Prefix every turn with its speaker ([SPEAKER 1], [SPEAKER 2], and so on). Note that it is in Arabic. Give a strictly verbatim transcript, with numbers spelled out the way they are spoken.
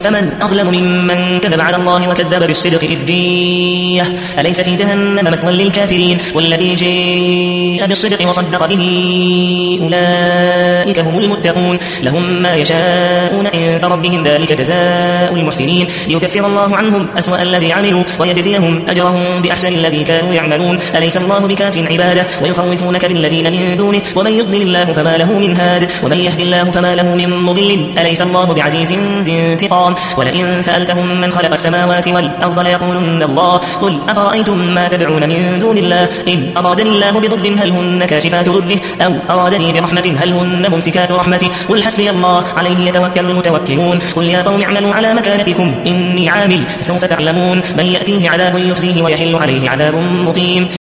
[SPEAKER 1] فمن أظلم ممن كذب على الله وكذب بالصدق إذ جيء أليس في جهنم مثوى للكافرين والذي جاء بالصدق وصدق به أولئك هم المتقون لهم ما يشاءون عند ربهم ذلك جزاء المحسنين ليكفر الله عنهم أسوأ الذي عملوا ويجزيهم أجرهم بأحسن الذي كانوا يعملون أليس الله بكاف عباده ويخوفونك بالذين من دونه ومن يضلل الله فما له من هاد ومن يهد الله فما له من مضل أليس الله بعزيز ذي انتقام ولئن سألتهم من خلق السماوات والأرض ليقولن الله قل أفرأيتم ما تدعون من دون الله إن أرادني الله بضر هل هن كاشفات ضره أو أرادني برحمة هل هن ممسكات رحمته قل حسبي الله عليه يتوكل المتوكلون قل يا قوم اعملوا على مكانتكم إني عامل سوف تعلمون من يأتيه عذاب يخزيه ويحل عليه عذاب مقيم